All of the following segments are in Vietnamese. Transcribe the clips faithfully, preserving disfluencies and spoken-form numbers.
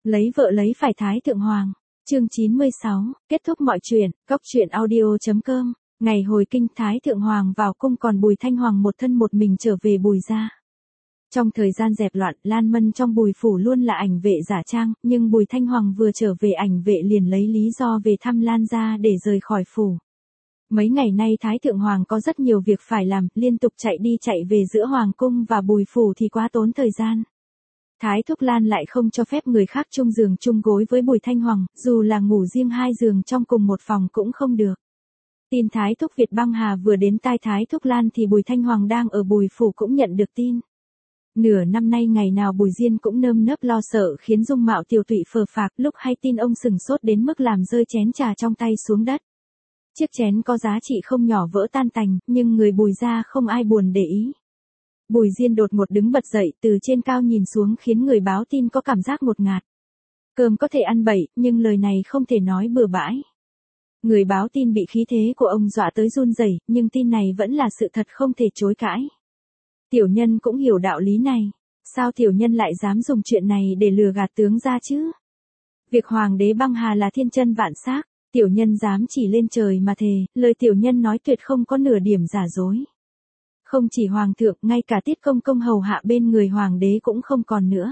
Lấy vợ lấy phải Thái Thượng Hoàng. Chương chín mươi sáu, kết thúc mọi chuyện, góc truyện audio chấm com. Ngày hồi kinh Thái Thượng Hoàng vào cung còn Bùi Thanh Hoàng một thân một mình trở về Bùi gia. Trong thời gian dẹp loạn, Lan Mân trong Bùi phủ luôn là ảnh vệ giả trang, nhưng Bùi Thanh Hoàng vừa trở về ảnh vệ liền lấy lý do về thăm Lan gia để rời khỏi phủ. Mấy ngày nay Thái Thượng Hoàng có rất nhiều việc phải làm, liên tục chạy đi chạy về giữa Hoàng cung và Bùi phủ thì quá tốn thời gian. Thái thúc Lan lại không cho phép người khác chung giường chung gối với Bùi Thanh Hoàng, dù là ngủ riêng hai giường trong cùng một phòng cũng không được. Tin Thái thúc Việt Băng Hà vừa đến tai Thái thúc Lan thì Bùi Thanh Hoàng đang ở Bùi phủ cũng nhận được tin. Nửa năm nay ngày nào Bùi Diên cũng nơm nớp lo sợ khiến dung mạo Tiểu Tụy phờ phạc, lúc hay tin ông sừng sốt đến mức làm rơi chén trà trong tay xuống đất. Chiếc chén có giá trị không nhỏ vỡ tan tành, nhưng người Bùi gia không ai buồn để ý. Bùi Diên đột ngột đứng bật dậy từ trên cao nhìn xuống khiến người báo tin có cảm giác ngột ngạt. Cơm có thể ăn bậy, nhưng lời này không thể nói bừa bãi. Người báo tin bị khí thế của ông dọa tới run rẩy, nhưng tin này vẫn là sự thật không thể chối cãi. Tiểu nhân cũng hiểu đạo lý này. Sao tiểu nhân lại dám dùng chuyện này để lừa gạt tướng gia chứ? Việc Hoàng đế Băng Hà là thiên chân vạn xác, tiểu nhân dám chỉ lên trời mà thề, lời tiểu nhân nói tuyệt không có nửa điểm giả dối. Không chỉ Hoàng thượng, ngay cả Tiết Công Công hầu hạ bên người Hoàng đế cũng không còn nữa.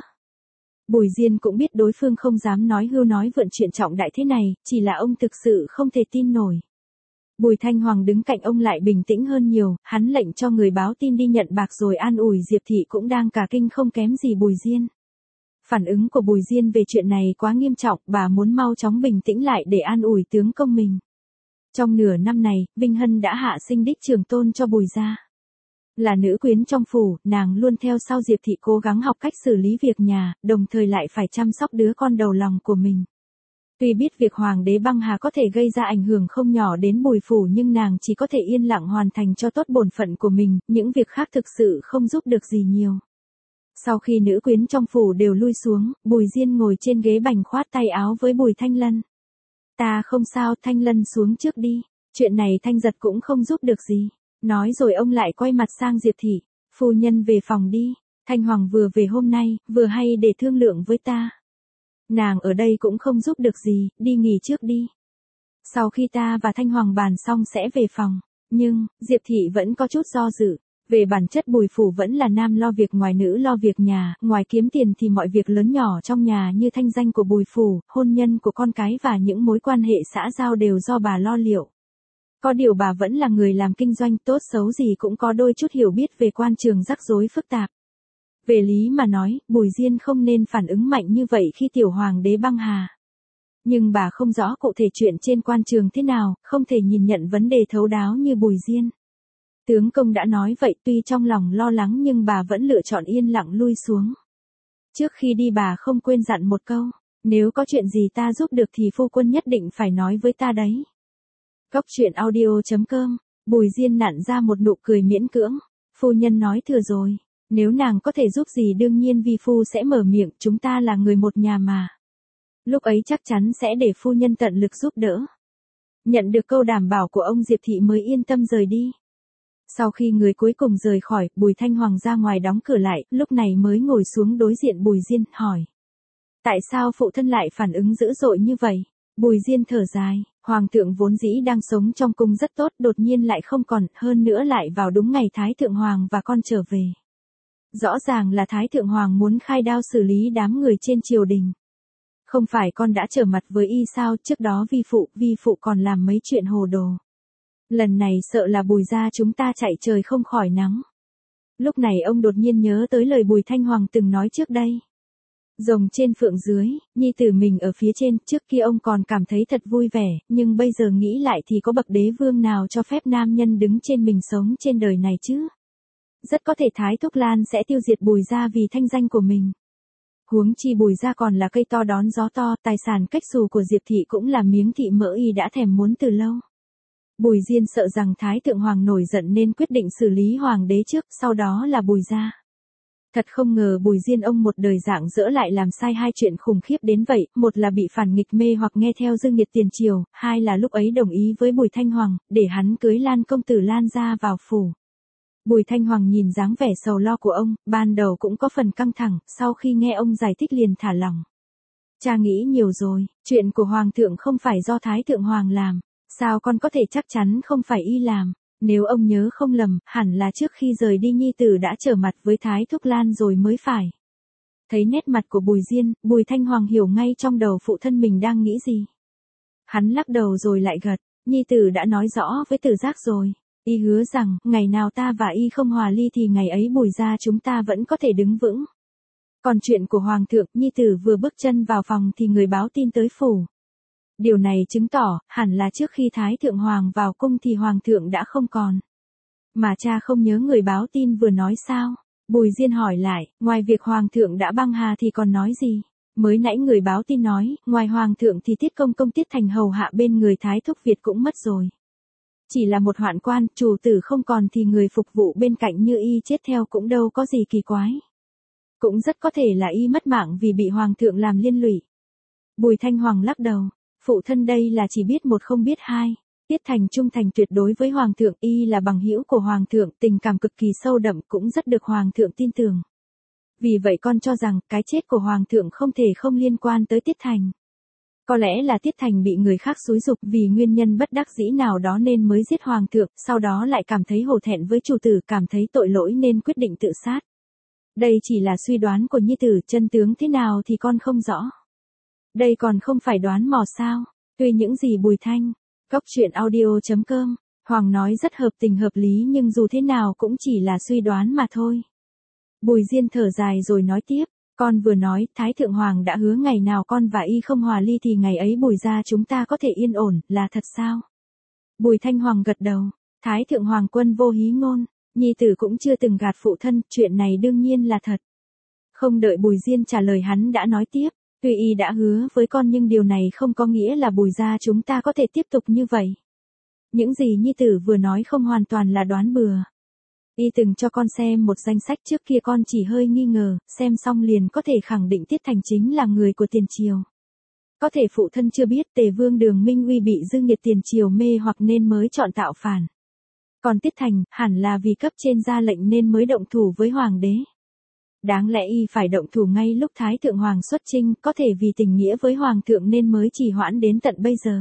Bùi Diên cũng biết đối phương không dám nói hưu nói vượn chuyện trọng đại thế này, chỉ là ông thực sự không thể tin nổi. Bùi Thanh Hoàng đứng cạnh ông lại bình tĩnh hơn nhiều, hắn lệnh cho người báo tin đi nhận bạc rồi an ủi Diệp Thị cũng đang cả kinh không kém gì Bùi Diên. Phản ứng của Bùi Diên về chuyện này quá nghiêm trọng, bà muốn mau chóng bình tĩnh lại để an ủi tướng công mình. Trong nửa năm này, Vinh Hân đã hạ sinh đích trưởng tôn cho Bùi gia. Là nữ quyến trong phủ, nàng luôn theo sau Diệp Thị cố gắng học cách xử lý việc nhà, đồng thời lại phải chăm sóc đứa con đầu lòng của mình. Tuy biết việc Hoàng đế Băng Hà có thể gây ra ảnh hưởng không nhỏ đến Bùi phủ nhưng nàng chỉ có thể yên lặng hoàn thành cho tốt bổn phận của mình, những việc khác thực sự không giúp được gì nhiều. Sau khi nữ quyến trong phủ đều lui xuống, Bùi Diên ngồi trên ghế bành khoát tay áo với Bùi Thanh Lân. Ta không sao, Thanh Lân xuống trước đi, chuyện này Thanh Giật cũng không giúp được gì. Nói rồi ông lại quay mặt sang Diệp Thị, phu nhân về phòng đi, Thanh Hoàng vừa về hôm nay, vừa hay để thương lượng với ta. Nàng ở đây cũng không giúp được gì, đi nghỉ trước đi. Sau khi ta và Thanh Hoàng bàn xong sẽ về phòng, nhưng, Diệp Thị vẫn có chút do dự. Về bản chất Bùi phủ vẫn là nam lo việc ngoài nữ lo việc nhà, ngoài kiếm tiền thì mọi việc lớn nhỏ trong nhà như thanh danh của Bùi phủ, hôn nhân của con cái và những mối quan hệ xã giao đều do bà lo liệu. Có điều bà vẫn là người làm kinh doanh, tốt xấu gì cũng có đôi chút hiểu biết về quan trường rắc rối phức tạp. Về lý mà nói, Bùi Diên không nên phản ứng mạnh như vậy khi tiểu Hoàng đế Băng Hà. Nhưng bà không rõ cụ thể chuyện trên quan trường thế nào, không thể nhìn nhận vấn đề thấu đáo như Bùi Diên. Tướng công đã nói vậy, tuy trong lòng lo lắng nhưng bà vẫn lựa chọn yên lặng lui xuống. Trước khi đi bà không quên dặn một câu, nếu có chuyện gì ta giúp được thì phu quân nhất định phải nói với ta đấy. Góc truyện audio chấm com, Bùi Diên nặn ra một nụ cười miễn cưỡng, phu nhân nói thừa rồi, nếu nàng có thể giúp gì đương nhiên vi phu sẽ mở miệng, chúng ta là người một nhà mà. Lúc ấy chắc chắn sẽ để phu nhân tận lực giúp đỡ. Nhận được câu đảm bảo của ông Diệp Thị mới yên tâm rời đi. Sau khi người cuối cùng rời khỏi, Bùi Thanh Hoàng ra ngoài đóng cửa lại, lúc này mới ngồi xuống đối diện Bùi Diên, hỏi. Tại sao phụ thân lại phản ứng dữ dội như vậy? Bùi Diên thở dài, Hoàng thượng vốn dĩ đang sống trong cung rất tốt, đột nhiên lại không còn, hơn nữa lại vào đúng ngày Thái Thượng Hoàng và con trở về. Rõ ràng là Thái Thượng Hoàng muốn khai đao xử lý đám người trên triều đình. Không phải con đã trở mặt với y sao, trước đó vi phụ, vi phụ còn làm mấy chuyện hồ đồ. Lần này sợ là Bùi gia chúng ta chạy trời không khỏi nắng. Lúc này ông đột nhiên nhớ tới lời Bùi Thanh Hoàng từng nói trước đây. Rồng trên phượng dưới, nhi tử mình ở phía trên, trước kia ông còn cảm thấy thật vui vẻ, nhưng bây giờ nghĩ lại thì có bậc đế vương nào cho phép nam nhân đứng trên mình sống trên đời này chứ? Rất có thể Thái Thúc Lan sẽ tiêu diệt Bùi gia vì thanh danh của mình. Huống chi Bùi gia còn là cây to đón gió to, tài sản cách xù của Diệp Thị cũng là miếng thị mỡ y đã thèm muốn từ lâu. Bùi Diên sợ rằng Thái Thượng Hoàng nổi giận nên quyết định xử lý Hoàng đế trước, sau đó là Bùi gia. Thật không ngờ Bùi Diên ông một đời rạng rỡ lại làm sai hai chuyện khủng khiếp đến vậy, một là bị phản nghịch mê hoặc nghe theo Dương Nghiệt tiền triều, hai là lúc ấy đồng ý với Bùi Thanh Hoàng, để hắn cưới Lan công tử Lan gia vào phủ. Bùi Thanh Hoàng nhìn dáng vẻ sầu lo của ông, ban đầu cũng có phần căng thẳng, sau khi nghe ông giải thích liền thả lỏng. Cha nghĩ nhiều rồi, chuyện của Hoàng thượng không phải do Thái thượng Hoàng làm, sao con có thể chắc chắn không phải y làm, nếu ông nhớ không lầm, hẳn là trước khi rời đi nhi tử đã trở mặt với Thái Thúc Lan rồi mới phải. Thấy nét mặt của Bùi Diên, Bùi Thanh Hoàng hiểu ngay trong đầu phụ thân mình đang nghĩ gì. Hắn lắc đầu rồi lại gật, nhi tử đã nói rõ với Tử Giác rồi, y hứa rằng, ngày nào ta và y không hòa ly thì ngày ấy Bùi gia chúng ta vẫn có thể đứng vững. Còn chuyện của Hoàng thượng, nhi tử vừa bước chân vào phòng thì người báo tin tới phủ. Điều này chứng tỏ, hẳn là trước khi Thái thượng Hoàng vào cung thì Hoàng thượng đã không còn. Mà cha không nhớ người báo tin vừa nói sao? Bùi Diên hỏi lại, ngoài việc Hoàng thượng đã băng hà thì còn nói gì? Mới nãy người báo tin nói, ngoài Hoàng thượng thì Tiết Công Công Tiết Thành hầu hạ bên người Thái thúc Việt cũng mất rồi. Chỉ là một hoạn quan, chủ tử không còn thì người phục vụ bên cạnh như y chết theo cũng đâu có gì kỳ quái. Cũng rất có thể là y mất mạng vì bị Hoàng thượng làm liên lụy. Bùi Thanh Hoàng lắc đầu, phụ thân đây là chỉ biết một không biết hai. Tiết Thành trung thành tuyệt đối với Hoàng thượng, y là bằng hữu của Hoàng thượng, tình cảm cực kỳ sâu đậm cũng rất được Hoàng thượng tin tưởng. Vì vậy con cho rằng, cái chết của Hoàng thượng không thể không liên quan tới Tiết Thành. Có lẽ là Tiết Thành bị người khác xúi giục vì nguyên nhân bất đắc dĩ nào đó nên mới giết Hoàng thượng, sau đó lại cảm thấy hổ thẹn với chủ tử, cảm thấy tội lỗi nên quyết định tự sát. Đây chỉ là suy đoán của nhi tử, chân tướng thế nào thì con không rõ. Đây còn không phải đoán mò sao, tuy những gì Bùi Thanh, Góc truyện audio chấm com, Hoàng nói rất hợp tình hợp lý nhưng dù thế nào cũng chỉ là suy đoán mà thôi. Bùi Diên thở dài rồi nói tiếp, con vừa nói, Thái thượng Hoàng đã hứa ngày nào con và y không hòa ly thì ngày ấy Bùi gia chúng ta có thể yên ổn, là thật sao? Bùi Thanh Hoàng gật đầu, Thái thượng Hoàng quân vô hí ngôn, nhi tử cũng chưa từng gạt phụ thân, chuyện này đương nhiên là thật. Không đợi Bùi Diên trả lời hắn đã nói tiếp, tuy y đã hứa với con nhưng điều này không có nghĩa là Bùi gia chúng ta có thể tiếp tục như vậy. Những gì nhi tử vừa nói không hoàn toàn là đoán bừa. Y từng cho con xem một danh sách trước kia con chỉ hơi nghi ngờ, xem xong liền có thể khẳng định Tiết Thành chính là người của tiền triều. Có thể phụ thân chưa biết Tề Vương Đường Minh Uy bị dư nghiệt tiền triều mê hoặc nên mới chọn tạo phản. Còn Tiết Thành, hẳn là vì cấp trên ra lệnh nên mới động thủ với Hoàng đế. Đáng lẽ y phải động thủ ngay lúc Thái thượng Hoàng xuất chinh, có thể vì tình nghĩa với Hoàng thượng nên mới trì hoãn đến tận bây giờ.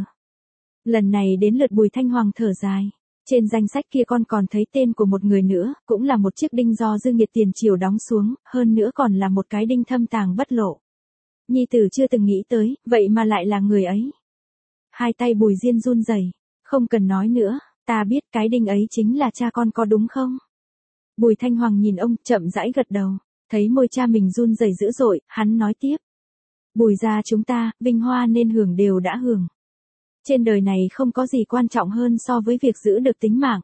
Lần này đến lượt Bùi Thanh Hoàng thở dài. Trên danh sách kia con còn thấy tên của một người nữa, cũng là một chiếc đinh do dư nghiệt tiền triều đóng xuống, hơn nữa còn là một cái đinh thâm tàng bất lộ. Nhi tử chưa từng nghĩ tới, vậy mà lại là người ấy. Hai tay Bùi Diên run rẩy, không cần nói nữa, ta biết cái đinh ấy chính là cha con có đúng không? Bùi Thanh Hoàng nhìn ông, chậm rãi gật đầu, thấy môi cha mình run rẩy dữ dội, hắn nói tiếp. Bùi gia chúng ta, vinh hoa nên hưởng đều đã hưởng. Trên đời này không có gì quan trọng hơn so với việc giữ được tính mạng.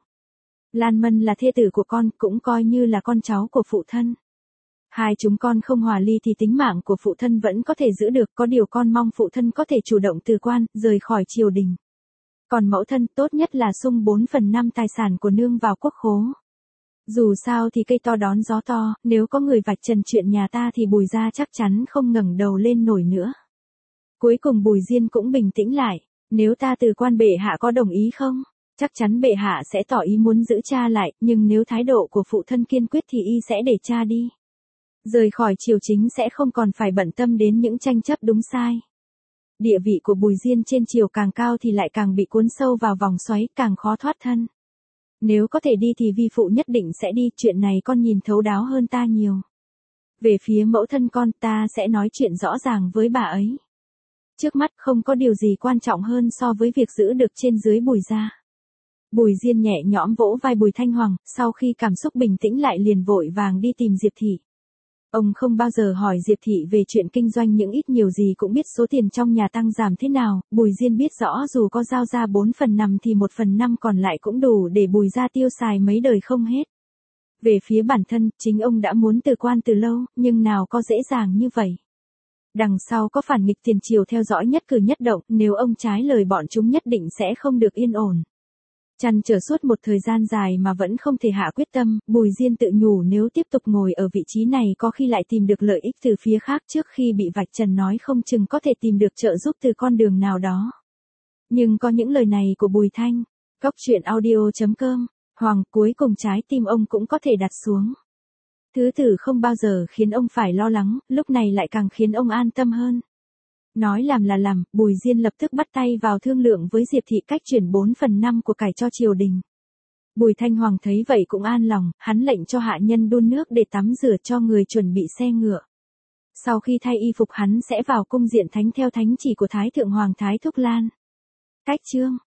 Lan Mân là thê tử của con, cũng coi như là con cháu của phụ thân. Hai chúng con không hòa ly thì tính mạng của phụ thân vẫn có thể giữ được, có điều con mong phụ thân có thể chủ động từ quan, rời khỏi triều đình. Còn mẫu thân tốt nhất là sung bốn phần năm tài sản của nương vào quốc khố. Dù sao thì cây to đón gió to, nếu có người vạch trần chuyện nhà ta thì Bùi gia chắc chắn không ngẩng đầu lên nổi nữa. Cuối cùng Bùi Diên cũng bình tĩnh lại. Nếu ta từ quan bệ hạ có đồng ý không? Chắc chắn bệ hạ sẽ tỏ ý muốn giữ cha lại, nhưng nếu thái độ của phụ thân kiên quyết thì y sẽ để cha đi. Rời khỏi triều chính sẽ không còn phải bận tâm đến những tranh chấp đúng sai. Địa vị của Bùi Diên trên triều càng cao thì lại càng bị cuốn sâu vào vòng xoáy, càng khó thoát thân. Nếu có thể đi thì vi phụ nhất định sẽ đi, chuyện này con nhìn thấu đáo hơn ta nhiều. Về phía mẫu thân con, ta sẽ nói chuyện rõ ràng với bà ấy. Trước mắt không có điều gì quan trọng hơn so với việc giữ được trên dưới Bùi gia. Bùi Diên nhẹ nhõm vỗ vai Bùi Thanh Hoàng, sau khi cảm xúc bình tĩnh lại liền vội vàng đi tìm Diệp Thị. Ông không bao giờ hỏi Diệp Thị về chuyện kinh doanh, những ít nhiều gì cũng biết số tiền trong nhà tăng giảm thế nào. Bùi Diên biết rõ dù có giao ra bốn phần năm thì một phần năm còn lại cũng đủ để Bùi gia tiêu xài mấy đời không hết. Về phía bản thân, chính ông đã muốn từ quan từ lâu, nhưng nào có dễ dàng như vậy. Đằng sau có phản nghịch tiền triều theo dõi nhất cử nhất động, nếu ông trái lời bọn chúng nhất định sẽ không được yên ổn. Trăn trở suốt một thời gian dài mà vẫn không thể hạ quyết tâm, Bùi Diên tự nhủ nếu tiếp tục ngồi ở vị trí này có khi lại tìm được lợi ích từ phía khác, trước khi bị vạch trần nói không chừng có thể tìm được trợ giúp từ con đường nào đó. Nhưng có những lời này của Bùi Thanh, Góc truyện audio chấm com, Hoàng, cuối cùng trái tim ông cũng có thể đặt xuống. Thứ tử không bao giờ khiến ông phải lo lắng, lúc này lại càng khiến ông an tâm hơn. Nói làm là làm, Bùi Diên lập tức bắt tay vào thương lượng với Diệp Thị cách chuyển bốn phần năm của cải cho triều đình. Bùi Thanh Hoàng thấy vậy cũng an lòng, hắn lệnh cho hạ nhân đun nước để tắm rửa cho người chuẩn bị xe ngựa. Sau khi thay y phục hắn sẽ vào cung diện thánh theo thánh chỉ của Thái Thượng Hoàng Thái Thúc Lan. Cách chương